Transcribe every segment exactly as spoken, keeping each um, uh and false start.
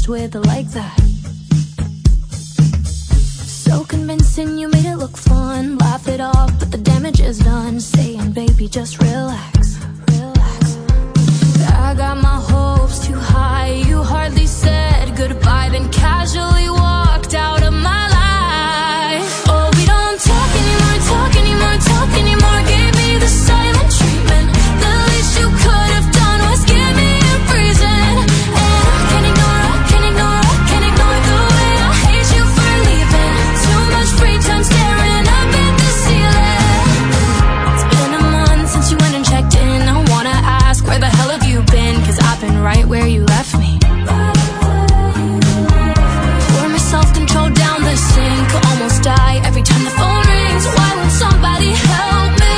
obsessed with it like that. So convincing, you made it look fun. Laugh it off, but the damage is done. Saying, baby, just relax, relax. I got my hopes too high. You hardly said goodbye, then casually walked out of my life. Oh, we don't talk anymore, talk anymore, talk anymore. Gave me the silent treatment. The least you could have done was give me a reason. And I can't ignore, I can't ignore, I can't ignore the way I hate you for leaving. Too much free time staring up at the ceiling. It's been a month since you went and checked in. I wanna ask, where the hell have you been? Cause I've been right where you left me. Pour my self-control down the sink. Almost die every time the phone rings. Why won't somebody help me?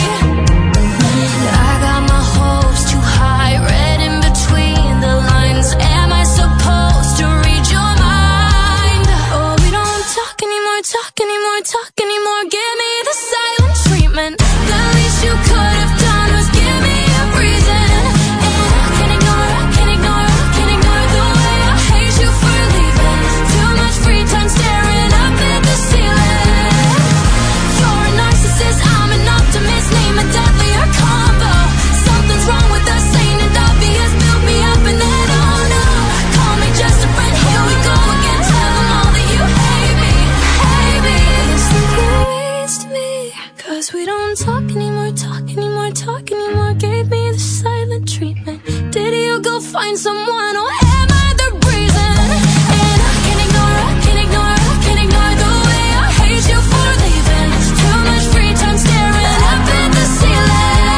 I got my hopes too high, read in between the lines. Am I supposed to read your mind? Oh, we don't talk anymore, talk anymore, talk anymore. Give me the silent treatment. The least you could have done was give me a reason. And I can't ignore, I can't ignore, I can't ignore the way I hate you for leaving. Too much free time staring up at the ceiling. You're a narcissist, I'm an optimist. Name a deadlier combo. Something's wrong with us, ain't it obvious? Build me up and then oh no. Call me just a friend, here we go again. Tell them all that you hate me, hate me. It's like you waste me. Cause we don't talk anymore, talk anymore, talk anymore. Gave me the silent treatment. Did you go find someone or am I the reason? And I can't ignore, I can't ignore, I can't ignore the way I hate you for leaving. Too much free time staring up at the ceiling.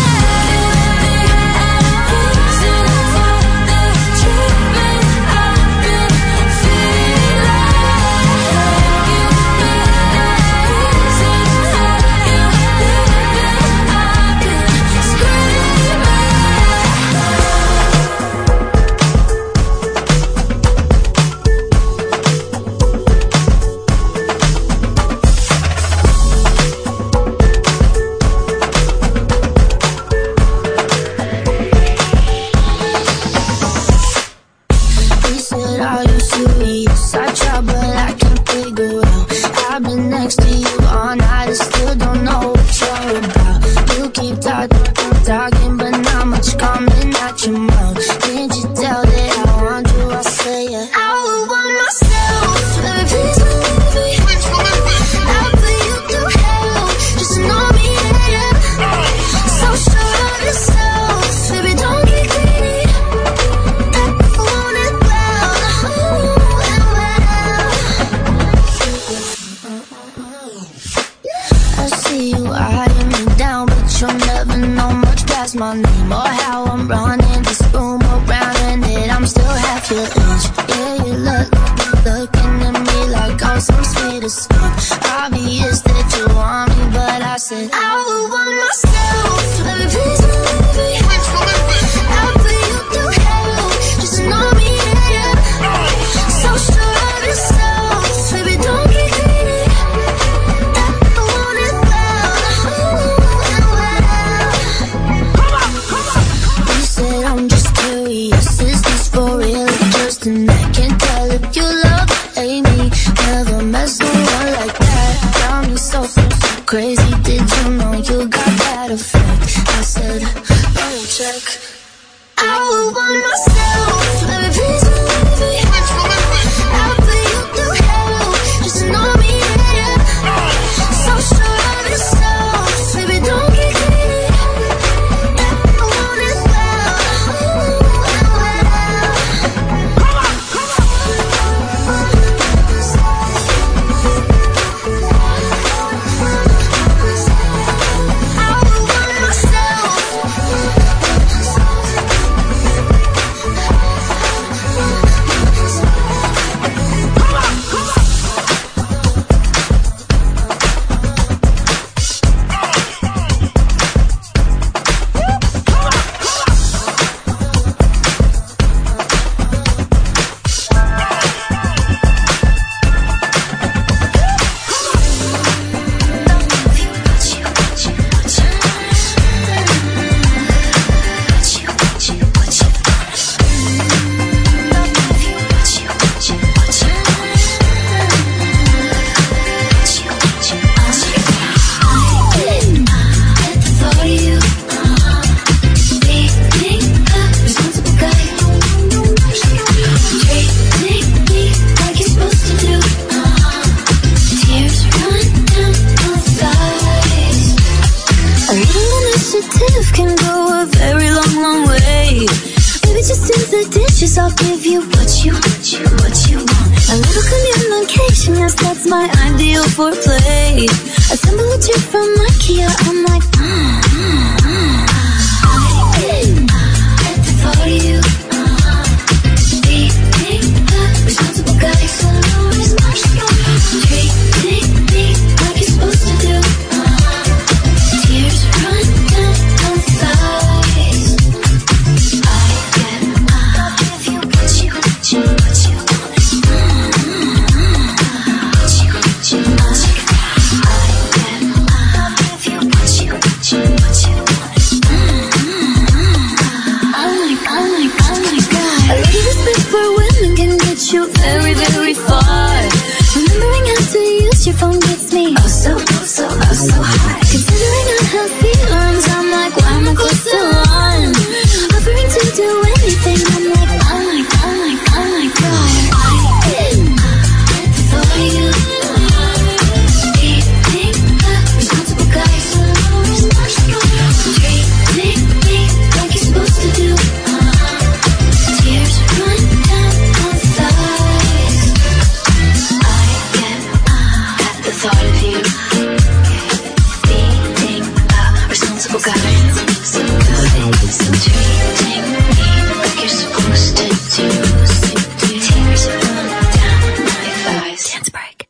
Reason for the treatment I've been feeling. You've been the reason for you leaving. I've been screaming. He said, are you serious? I try but I can't figure out. I've been next to you all night and still don't know what you're about. You keep talking, talking but not much coming out your mouth. Can't you tell that I want you? I say it. I would want myself. Baby, please believe me. I'll put you through hell just to know me, yeah. So sure of yourself. Baby, don't get greedy. I want it well, oh, and well. I see you eyeing me down, but you'll never know much past my name or how I'm running this room around, and that I'm still half your age. Yeah, you look, looking at me like I'm some sweet escape. Obvious that you want me, but I said I would want myself. Baby, please believe me. I'll put you through hell just to know me, yeah. So sure of yourself, baby, don't get greedy. I want it well, oh, and well. You said I'm just curious, is this for real or just an act? Can't tell if you love or hate me. Never met someone like that. Got me so, so crazy. Did you know you got that effect? I said promise I'll give you what you, what you, what you want. A little communication, yes, that's my ideal foreplay. Assemble a trip from IKEA, I'm like, mm, mm, mm. I at the thought of you, uh-huh. Being the responsible guy, so no responsible. Treating me like you're supposed to do, uh-huh. Tears run down my thighs. I get, uh, if you what you, what you, what you want. Mm-hmm. What you, what you, what you. I get, uh, if you what you, what you, what you want. Mm-hmm. Oh my, oh my, oh my God. A little respect for women can get you very, very far. Remembering how to use your phone gets me oh so, oh so, oh so hot. Considering unhealthy feelings, I'm like, why am I close to one? Offering to do anything, I'm like, oh my, oh my, oh my God. I get, uh, at the thought of you. Being the responsible guy, so no responsible. Treating me like you're supposed to do. Uh-huh. Tears run down my thighs. I get, uh, at the thought of you. Being a responsible guy, so good. So treating me like you're supposed to do. Tears run down my thighs. Dance break.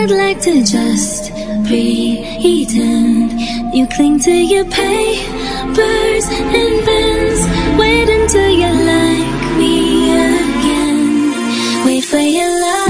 I'd like to just pretend you cling to your papers and pens. Wait until you like me again. Wait for your love.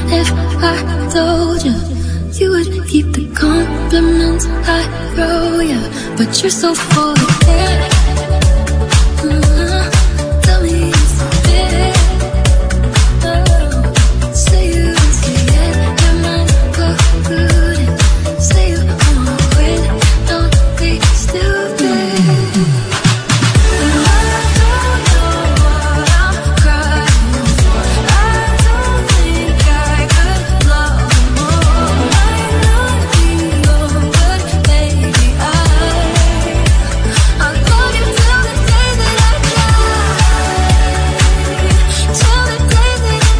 if I told you you would keep the compliments I throw you, but you're so full of it. Uh-huh. Tell me if you did it. Oh, say you don't see it, your mind's polluted. Say you won't quit, don't be stupid. And I don't know what I'm crying for. I don't think I could love you more. Might not be your good, baby. I I'll love you till the day that I die. Till the day that I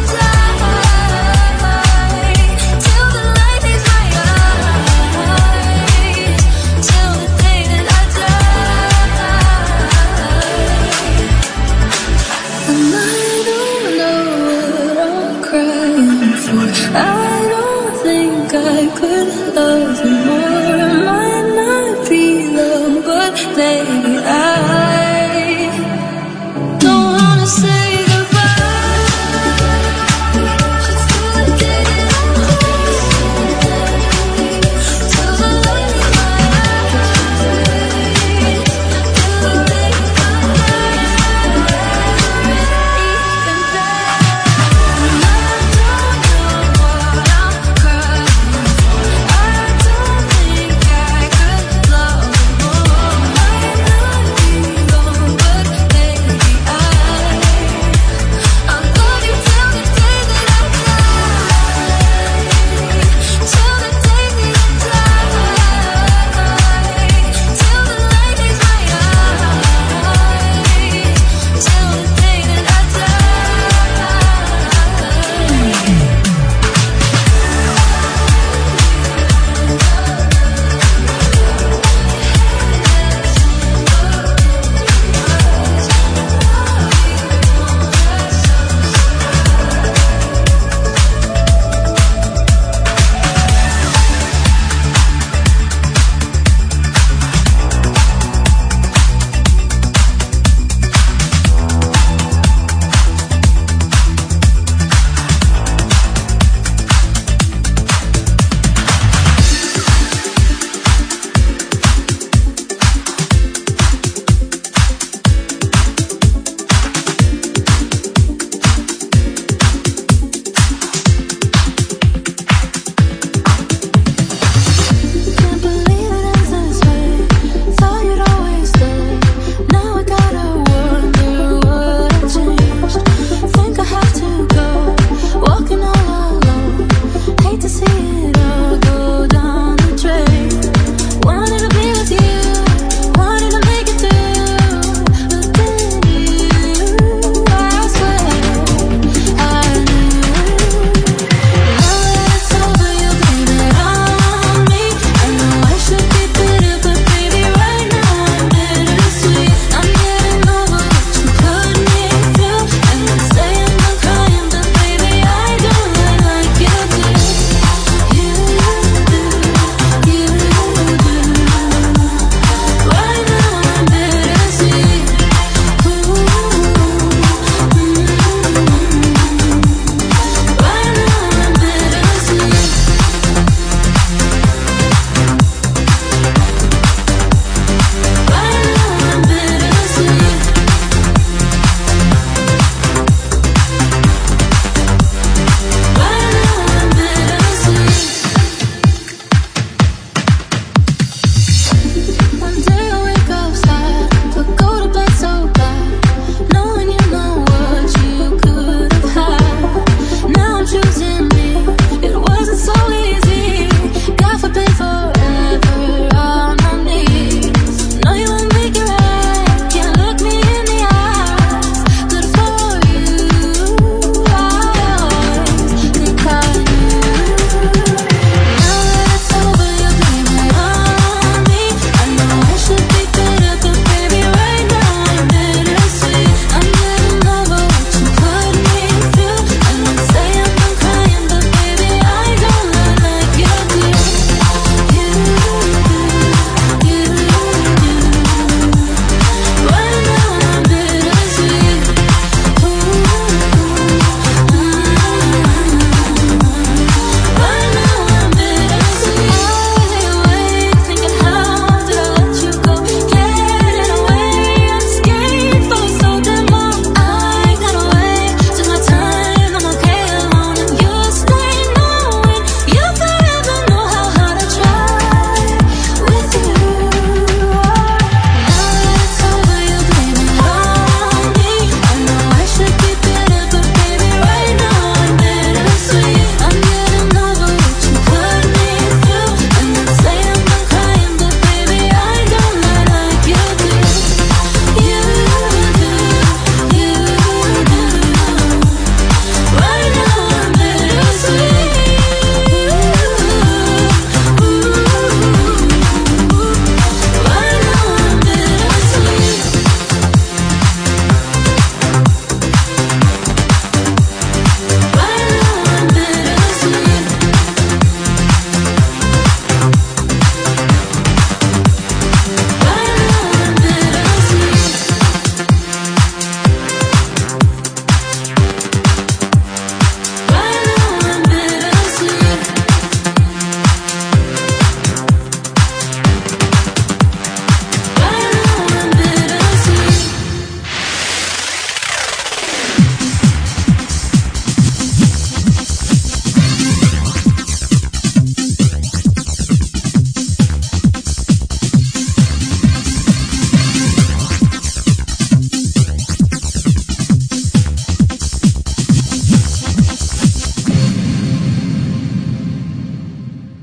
die. Till the light leaves my eyes. Till the day that I die. And I don't know what I'm crying for. I don't think I could love you more. It might not be love, but baby, I don't wanna say goodbye. Just till the day that I die. Till the light in my eyes. Till the day I die. Even then, and I don't know what I'm crying for. I don't think I could love you more. Might not be wrong, but baby, I I'll love you till the day that I die. Till the day that I die. Till the light leaves my eyes. Till the day that I can't believe it ends this way. Thought you'd always stay. Now I gotta wonder what I changed. Think I have to go, walking all alone. Hate to see it